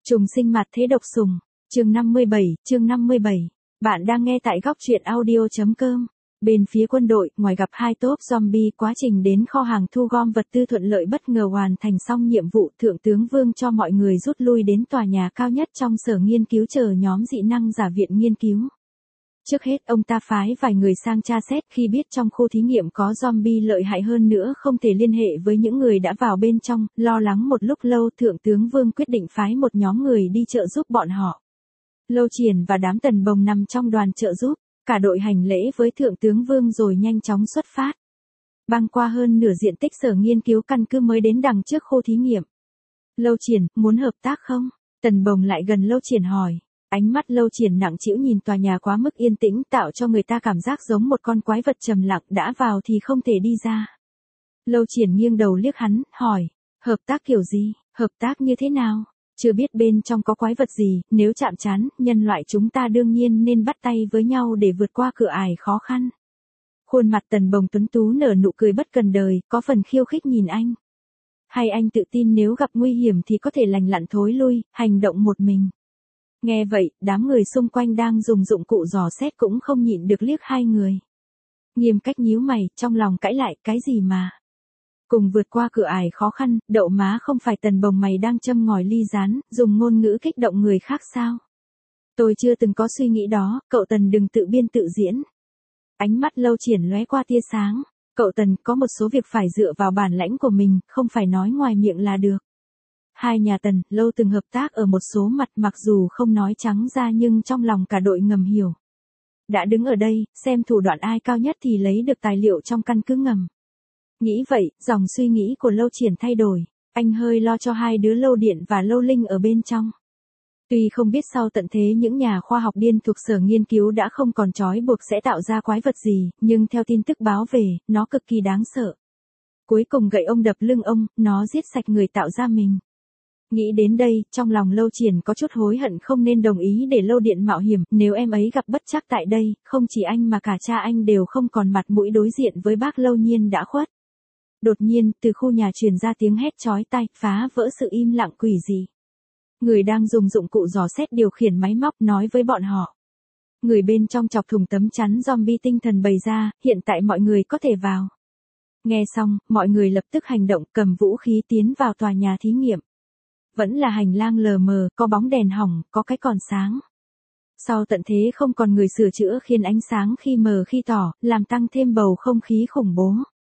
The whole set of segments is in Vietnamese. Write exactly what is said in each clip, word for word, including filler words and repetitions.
Trùng sinh mặt thế độc sùng. Chương năm mươi bảy, chương năm mươi bảy. Bạn đang nghe tại góc truyện audio.com. Bên phía quân đội, ngoài gặp hai tốp zombie, quá trình đến kho hàng thu gom vật tư thuận lợi bất ngờ hoàn thành xong nhiệm vụ, Thượng tướng Vương cho mọi người rút lui đến tòa nhà cao nhất trong sở nghiên cứu chờ nhóm dị năng giả viện nghiên cứu. Trước hết ông ta phái vài người sang tra xét, khi biết trong khu thí nghiệm có zombie lợi hại hơn nữa không thể liên hệ với những người đã vào bên trong, lo lắng một lúc lâu Thượng tướng Vương quyết định phái một nhóm người đi trợ giúp bọn họ. Lâu Triển và đám Tần Bồng nằm trong đoàn trợ giúp, cả đội hành lễ với Thượng tướng Vương rồi nhanh chóng xuất phát. Băng qua hơn nửa diện tích sở nghiên cứu căn cứ mới đến đằng trước khu thí nghiệm. Lâu Triển, muốn hợp tác không? Tần Bồng lại gần Lâu Triển hỏi. Ánh mắt Lâu Triển nặng trĩu nhìn tòa nhà quá mức yên tĩnh tạo cho người ta cảm giác giống một con quái vật trầm lặng đã vào thì không thể đi ra. Lâu Triển nghiêng đầu liếc hắn, hỏi, hợp tác kiểu gì, hợp tác như thế nào? Chưa biết bên trong có quái vật gì, nếu chạm trán, nhân loại chúng ta đương nhiên nên bắt tay với nhau để vượt qua cửa ải khó khăn. Khuôn mặt Tần Bồng tuấn tú nở nụ cười bất cần đời, có phần khiêu khích nhìn anh. Hay anh tự tin nếu gặp nguy hiểm thì có thể lành lặn thối lui, hành động một mình. Nghe vậy, đám người xung quanh đang dùng dụng cụ dò xét cũng không nhịn được liếc hai người. Nghiêm cách nhíu mày, trong lòng cãi lại, cái gì mà. Cùng vượt qua cửa ải khó khăn, đậu má không phải Tần Bồng mày đang châm ngòi ly rán, dùng ngôn ngữ kích động người khác sao? Tôi chưa từng có suy nghĩ đó, cậu Tần đừng tự biên tự diễn. Ánh mắt Lâu Triển lóe qua tia sáng, cậu Tần có một số việc phải dựa vào bản lãnh của mình, không phải nói ngoài miệng là được. Hai nhà Tần, Lâu từng hợp tác ở một số mặt mặc dù không nói trắng ra nhưng trong lòng cả đội ngầm hiểu. Đã đứng ở đây, xem thủ đoạn ai cao nhất thì lấy được tài liệu trong căn cứ ngầm. Nghĩ vậy, dòng suy nghĩ của Lâu Triển thay đổi, anh hơi lo cho hai đứa Lâu Điện và Lâu Linh ở bên trong. Tuy không biết sau tận thế những nhà khoa học điên thuộc sở nghiên cứu đã không còn trói buộc sẽ tạo ra quái vật gì, nhưng theo tin tức báo về, nó cực kỳ đáng sợ. Cuối cùng gậy ông đập lưng ông, nó giết sạch người tạo ra mình. Nghĩ đến đây, trong lòng Lâu Triển có chút hối hận không nên đồng ý để Lâu Điện mạo hiểm, nếu em ấy gặp bất trắc tại đây, không chỉ anh mà cả cha anh đều không còn mặt mũi đối diện với bác Lâu Nhiên đã khuất. Đột nhiên, từ khu nhà truyền ra tiếng hét chói tai, phá vỡ sự im lặng quỷ dị. Người đang dùng dụng cụ dò xét điều khiển máy móc nói với bọn họ. Người bên trong chọc thủng tấm chắn zombie tinh thần bày ra, hiện tại mọi người có thể vào. Nghe xong, mọi người lập tức hành động cầm vũ khí tiến vào tòa nhà thí nghiệm. Vẫn là hành lang lờ mờ, có bóng đèn hỏng, có cái còn sáng. Sau tận thế không còn người sửa chữa khiến ánh sáng khi mờ khi tỏ, làm tăng thêm bầu không khí khủng bố.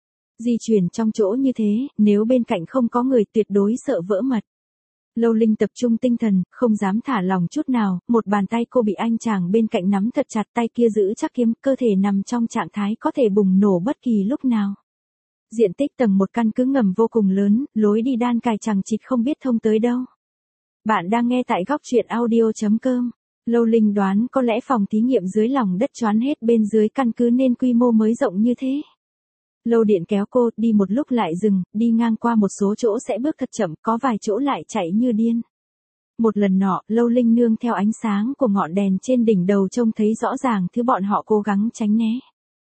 Di chuyển trong chỗ như thế, nếu bên cạnh không có người tuyệt đối sợ vỡ mật. Lâu Linh tập trung tinh thần, không dám thả lòng chút nào, một bàn tay cô bị anh chàng bên cạnh nắm thật chặt, tay kia giữ chắc kiếm, cơ thể nằm trong trạng thái có thể bùng nổ bất kỳ lúc nào. Diện tích tầng một căn cứ ngầm vô cùng lớn, lối đi đan cài chằng chịt không biết thông tới đâu. Bạn đang nghe tại góc truyện audio.com. Lâu Linh đoán có lẽ phòng thí nghiệm dưới lòng đất choán hết bên dưới căn cứ nên quy mô mới rộng như thế. Lâu Điện kéo cô, đi một lúc lại dừng, đi ngang qua một số chỗ sẽ bước thật chậm, có vài chỗ lại chạy như điên. Một lần nọ, Lâu Linh nương theo ánh sáng của ngọn đèn trên đỉnh đầu trông thấy rõ ràng thứ bọn họ cố gắng tránh né.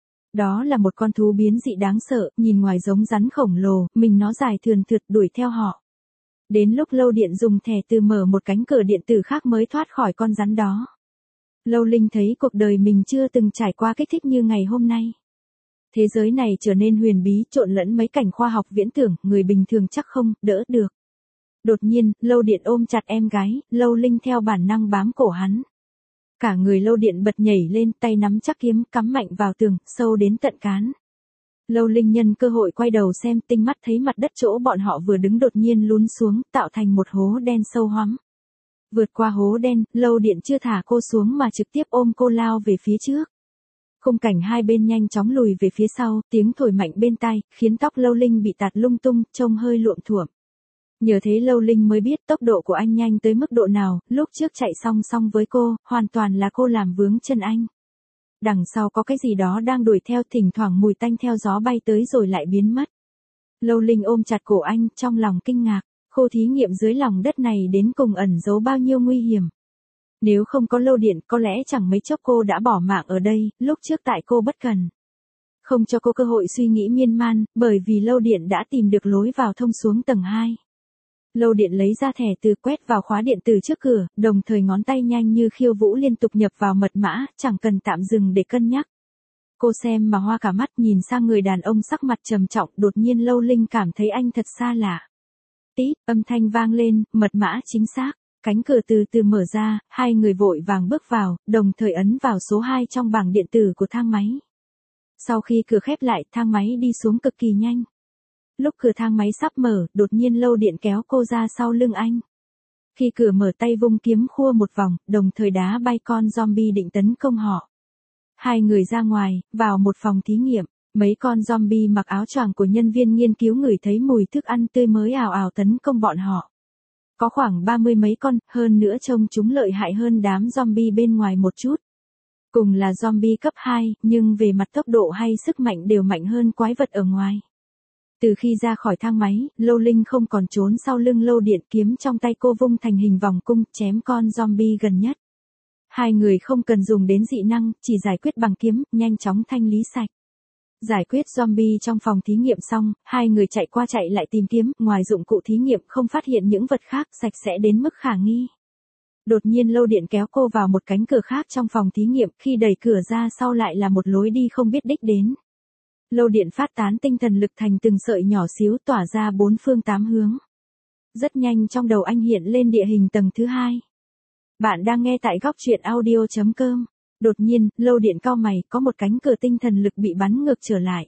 Đó là một con thú biến dị đáng sợ, nhìn ngoài giống rắn khổng lồ, mình nó dài thườn thượt đuổi theo họ. Đến lúc Lâu Điện dùng thẻ từ mở một cánh cửa điện tử khác mới thoát khỏi con rắn đó. Lâu Linh thấy cuộc đời mình chưa từng trải qua kích thích như ngày hôm nay. Thế giới này trở nên huyền bí, trộn lẫn mấy cảnh khoa học viễn tưởng, người bình thường chắc không đỡ được. Đột nhiên, Lâu Điện ôm chặt em gái, Lâu Linh theo bản năng bám cổ hắn. Cả người Lâu Điện bật nhảy lên, tay nắm chắc kiếm, cắm mạnh vào tường, sâu đến tận cán. Lâu Linh nhân cơ hội quay đầu xem, tinh mắt thấy mặt đất chỗ bọn họ vừa đứng đột nhiên lún xuống, tạo thành một hố đen sâu hoắm. Vượt qua hố đen, Lâu Điện chưa thả cô xuống mà trực tiếp ôm cô lao về phía trước. Khung cảnh hai bên nhanh chóng lùi về phía sau, tiếng thổi mạnh bên tai, khiến tóc Lâu Linh bị tạt lung tung, trông hơi luộm thuộm. Nhờ thế Lâu Linh mới biết tốc độ của anh nhanh tới mức độ nào, lúc trước chạy song song với cô, hoàn toàn là cô làm vướng chân anh. Đằng sau có cái gì đó đang đuổi theo, thỉnh thoảng mùi tanh theo gió bay tới rồi lại biến mất. Lâu Linh ôm chặt cổ anh, trong lòng kinh ngạc, khu thí nghiệm dưới lòng đất này đến cùng ẩn giấu bao nhiêu nguy hiểm. Nếu không có Lâu Điện, có lẽ chẳng mấy chốc cô đã bỏ mạng ở đây, lúc trước tại cô bất cần. Không cho cô cơ hội suy nghĩ miên man, bởi vì Lâu Điện đã tìm được lối vào thông xuống tầng hai. Lâu điện lấy ra thẻ từ quét vào khóa điện tử trước cửa, đồng thời ngón tay nhanh như khiêu vũ liên tục nhập vào mật mã, chẳng cần tạm dừng để cân nhắc. Cô xem mà hoa cả mắt, nhìn sang người đàn ông sắc mặt trầm trọng, đột nhiên Lâu Linh cảm thấy anh thật xa lạ. Tít, âm thanh vang lên, mật mã chính xác. Cánh cửa từ từ mở ra, hai người vội vàng bước vào, đồng thời ấn vào số hai trong bảng điện tử của thang máy. Sau khi cửa khép lại, thang máy đi xuống cực kỳ nhanh. Lúc cửa thang máy sắp mở, đột nhiên Lâu Điện kéo cô ra sau lưng anh. Khi cửa mở, tay vung kiếm khua một vòng, đồng thời đá bay con zombie định tấn công họ. Hai người ra ngoài, vào một phòng thí nghiệm. Mấy con zombie mặc áo choàng của nhân viên nghiên cứu ngửi thấy mùi thức ăn tươi mới ào ào tấn công bọn họ. Có khoảng ba mươi mấy con, hơn nữa trông chúng lợi hại hơn đám zombie bên ngoài một chút. Cùng là zombie cấp hai, nhưng về mặt tốc độ hay sức mạnh đều mạnh hơn quái vật ở ngoài. Từ khi ra khỏi thang máy, Lâu Linh không còn trốn sau lưng Lâu Điện, kiếm trong tay cô vung thành hình vòng cung, chém con zombie gần nhất. Hai người không cần dùng đến dị năng, chỉ giải quyết bằng kiếm, nhanh chóng thanh lý sạch. Giải quyết zombie trong phòng thí nghiệm xong, hai người chạy qua chạy lại tìm kiếm, ngoài dụng cụ thí nghiệm không phát hiện những vật khác sạch sẽ đến mức khả nghi. Đột nhiên Lâu Điện kéo cô vào một cánh cửa khác trong phòng thí nghiệm, khi đẩy cửa ra sau lại là một lối đi không biết đích đến. Lâu Điện phát tán tinh thần lực thành từng sợi nhỏ xíu tỏa ra bốn phương tám hướng. Rất nhanh trong đầu anh hiện lên địa hình tầng thứ hai. Bạn đang nghe tại góc truyện audio chấm com. Đột nhiên, Lâu Điện cau mày, có một cánh cửa tinh thần lực bị bắn ngược trở lại.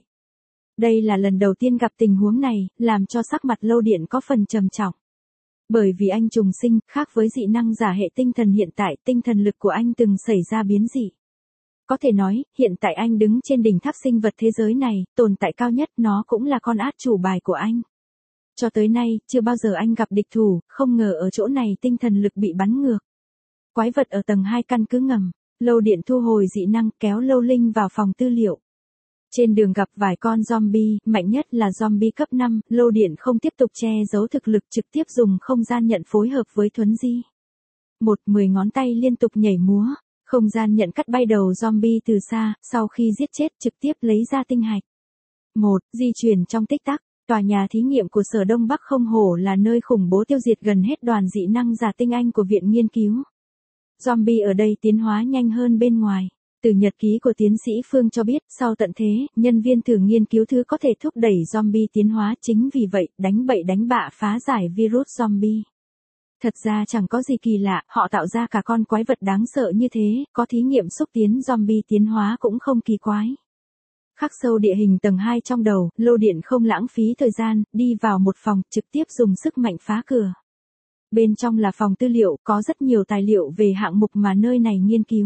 Đây là lần đầu tiên gặp tình huống này, làm cho sắc mặt Lâu Điện có phần trầm trọng. Bởi vì anh trùng sinh, khác với dị năng giả hệ tinh thần hiện tại, tinh thần lực của anh từng xảy ra biến dị. Có thể nói, hiện tại anh đứng trên đỉnh tháp sinh vật thế giới này, tồn tại cao nhất, nó cũng là con át chủ bài của anh. Cho tới nay, chưa bao giờ anh gặp địch thủ, không ngờ ở chỗ này tinh thần lực bị bắn ngược. Quái vật ở tầng hai căn cứ ngầm. Lâu Điện thu hồi dị năng, kéo Lâu Linh vào phòng tư liệu. Trên đường gặp vài con zombie, mạnh nhất là zombie cấp năm, Lâu Điện không tiếp tục che giấu thực lực, trực tiếp dùng không gian nhận phối hợp với thuấn di. Một, mười ngón tay liên tục nhảy múa, không gian nhận cắt bay đầu zombie từ xa, sau khi giết chết trực tiếp lấy ra tinh hạch. Một, di chuyển trong tích tắc, tòa nhà thí nghiệm của Sở Đông Bắc không hổ là nơi khủng bố tiêu diệt gần hết đoàn dị năng giả tinh anh của viện nghiên cứu. Zombie ở đây tiến hóa nhanh hơn bên ngoài. Từ nhật ký của tiến sĩ Phương cho biết, sau tận thế, nhân viên thử nghiên cứu thứ có thể thúc đẩy zombie tiến hóa, chính vì vậy, đánh bậy đánh bạ phá giải virus zombie. Thật ra chẳng có gì kỳ lạ, họ tạo ra cả con quái vật đáng sợ như thế, có thí nghiệm xúc tiến zombie tiến hóa cũng không kỳ quái. Khắc sâu địa hình tầng hai trong đầu, Lâu Điện không lãng phí thời gian, đi vào một phòng, trực tiếp dùng sức mạnh phá cửa. Bên trong là phòng tư liệu, có rất nhiều tài liệu về hạng mục mà nơi này nghiên cứu.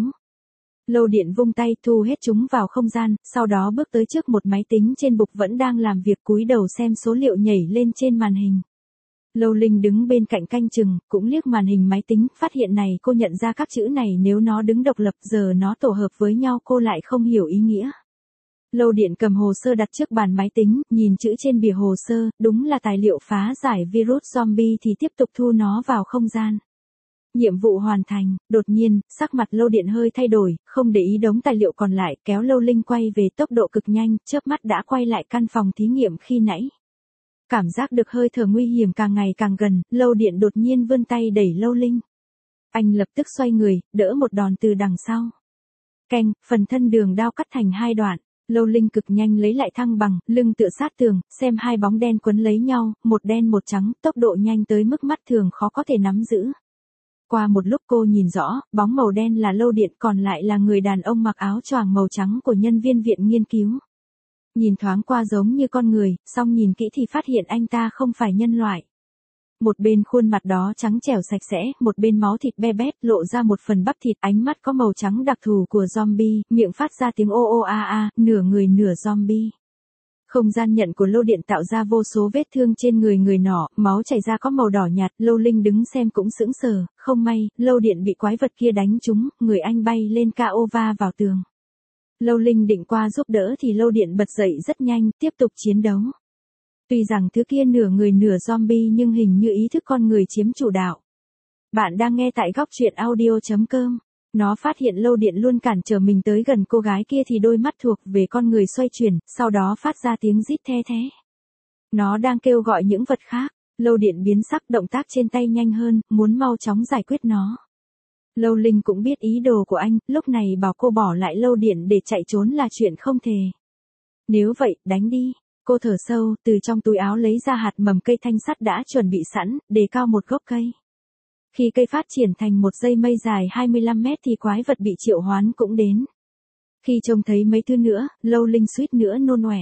Lâu Điện vung tay thu hết chúng vào không gian, sau đó bước tới trước một máy tính trên bục vẫn đang làm việc, cúi đầu xem số liệu nhảy lên trên màn hình. Lâu Linh đứng bên cạnh canh chừng, cũng liếc màn hình máy tính, phát hiện này cô nhận ra các chữ này nếu nó đứng độc lập, giờ nó tổ hợp với nhau cô lại không hiểu ý nghĩa. Lâu Điện cầm hồ sơ đặt trước bàn máy tính, nhìn chữ trên bìa hồ sơ, đúng là tài liệu phá giải virus zombie thì tiếp tục thu nó vào không gian. Nhiệm vụ hoàn thành, đột nhiên, sắc mặt Lâu Điện hơi thay đổi, không để ý đống tài liệu còn lại, kéo Lâu Linh quay về tốc độ cực nhanh, chớp mắt đã quay lại căn phòng thí nghiệm khi nãy. Cảm giác được hơi thở nguy hiểm càng ngày càng gần, Lâu Điện đột nhiên vươn tay đẩy Lâu Linh. Anh lập tức xoay người, đỡ một đòn từ đằng sau. Keng, phần thân đường đao cắt thành hai đoạn. Lâu Linh cực nhanh lấy lại thăng bằng, lưng tựa sát tường, xem hai bóng đen quấn lấy nhau, một đen một trắng, tốc độ nhanh tới mức mắt thường khó có thể nắm giữ. Qua một lúc cô nhìn rõ, bóng màu đen là Lâu Điện, còn lại là người đàn ông mặc áo choàng màu trắng của nhân viên viện nghiên cứu. Nhìn thoáng qua giống như con người, song nhìn kỹ thì phát hiện anh ta không phải nhân loại. Một bên khuôn mặt đó trắng trẻo sạch sẽ, một bên máu thịt be bét, lộ ra một phần bắp thịt, ánh mắt có màu trắng đặc thù của zombie, miệng phát ra tiếng ô ô a a, nửa người nửa zombie. Không gian nhận của Lâu Điện tạo ra vô số vết thương trên người người nọ, máu chảy ra có màu đỏ nhạt, Lâu Linh đứng xem cũng sững sờ, không may, Lâu Điện bị quái vật kia đánh trúng, người anh bay lên cao va vào tường. Lâu Linh định qua giúp đỡ thì Lâu Điện bật dậy rất nhanh, tiếp tục chiến đấu. Tuy rằng thứ kia nửa người nửa zombie nhưng hình như ý thức con người chiếm chủ đạo. Bạn đang nghe tại góc truyện audio chấm com. Nó phát hiện Lâu Điện luôn cản trở mình tới gần cô gái kia thì đôi mắt thuộc về con người xoay chuyển, sau đó phát ra tiếng rít the thé. Nó đang kêu gọi những vật khác. Lâu Điện biến sắc, động tác trên tay nhanh hơn, muốn mau chóng giải quyết nó. Lâu Linh cũng biết ý đồ của anh, lúc này bảo cô bỏ lại Lâu Điện để chạy trốn là chuyện không thể. Nếu vậy, đánh đi. Cô thở sâu, từ trong túi áo lấy ra hạt mầm cây thanh sắt đã chuẩn bị sẵn, đề cao một gốc cây. Khi cây phát triển thành một dây mây dài hai mươi lăm mét thì quái vật bị triệu hoán cũng đến. Khi trông thấy mấy thứ nữa, Lâu Linh suýt nữa nôn ọe.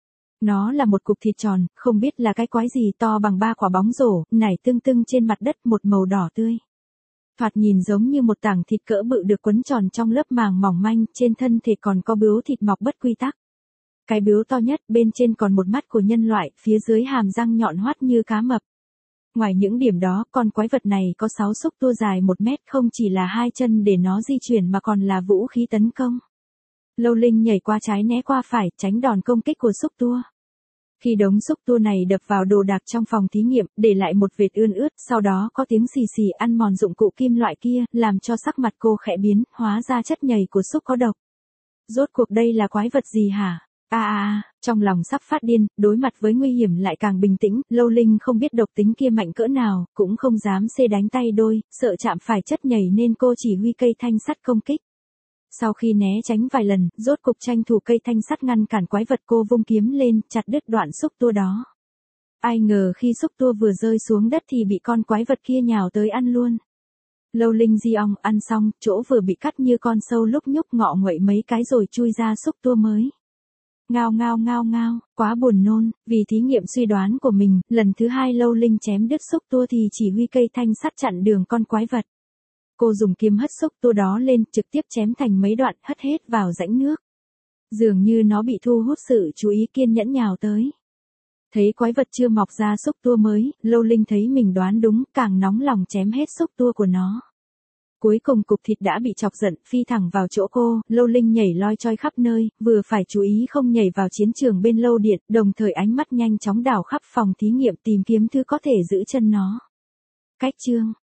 Nó là một cục thịt tròn, không biết là cái quái gì, to bằng ba quả bóng rổ, nảy tưng tưng trên mặt đất, một màu đỏ tươi. Thoạt nhìn giống như một tảng thịt cỡ bự được quấn tròn trong lớp màng mỏng manh, trên thân thịt còn có bướu thịt mọc bất quy tắc. Cái bướu to nhất, bên trên còn một mắt của nhân loại, phía dưới hàm răng nhọn hoắt như cá mập. Ngoài những điểm đó, con quái vật này có sáu xúc tua dài một mét, không chỉ là hai chân để nó di chuyển mà còn là vũ khí tấn công. Lâu Linh nhảy qua trái né qua phải, tránh đòn công kích của xúc tua. Khi đống xúc tua này đập vào đồ đạc trong phòng thí nghiệm, để lại một vệt ươn ướt, sau đó có tiếng xì xì ăn mòn dụng cụ kim loại kia, làm cho sắc mặt cô khẽ biến, hóa ra chất nhầy của xúc có độc. Rốt cuộc đây là quái vật gì hả? À à à, trong lòng sắp phát điên, đối mặt với nguy hiểm lại càng bình tĩnh, Lâu Linh không biết độc tính kia mạnh cỡ nào, cũng không dám xê đánh tay đôi, sợ chạm phải chất nhầy nên cô chỉ huy cây thanh sắt công kích. Sau khi né tránh vài lần, rốt cục tranh thủ cây thanh sắt ngăn cản quái vật, cô vung kiếm lên, chặt đứt đoạn xúc tua đó. Ai ngờ khi xúc tua vừa rơi xuống đất thì bị con quái vật kia nhào tới ăn luôn. Lâu Linh di ong, ăn xong, chỗ vừa bị cắt như con sâu lúc nhúc ngọ nguậy mấy cái rồi chui ra xúc tua mới. Ngao ngao ngao ngao, quá buồn nôn, vì thí nghiệm suy đoán của mình, lần thứ hai Lâu Linh chém đứt xúc tua thì chỉ huy cây thanh sắt chặn đường con quái vật. Cô dùng kiếm hất xúc tua đó lên, trực tiếp chém thành mấy đoạn, hất hết vào rãnh nước. Dường như nó bị thu hút sự chú ý, kiên nhẫn nhào tới. Thấy quái vật chưa mọc ra xúc tua mới, Lâu Linh thấy mình đoán đúng, càng nóng lòng chém hết xúc tua của nó. Cuối cùng cục thịt đã bị chọc giận, phi thẳng vào chỗ cô, Lâu Linh nhảy loi choi khắp nơi, vừa phải chú ý không nhảy vào chiến trường bên Lâu Điện, đồng thời ánh mắt nhanh chóng đảo khắp phòng thí nghiệm tìm kiếm thứ có thể giữ chân nó. Cách chương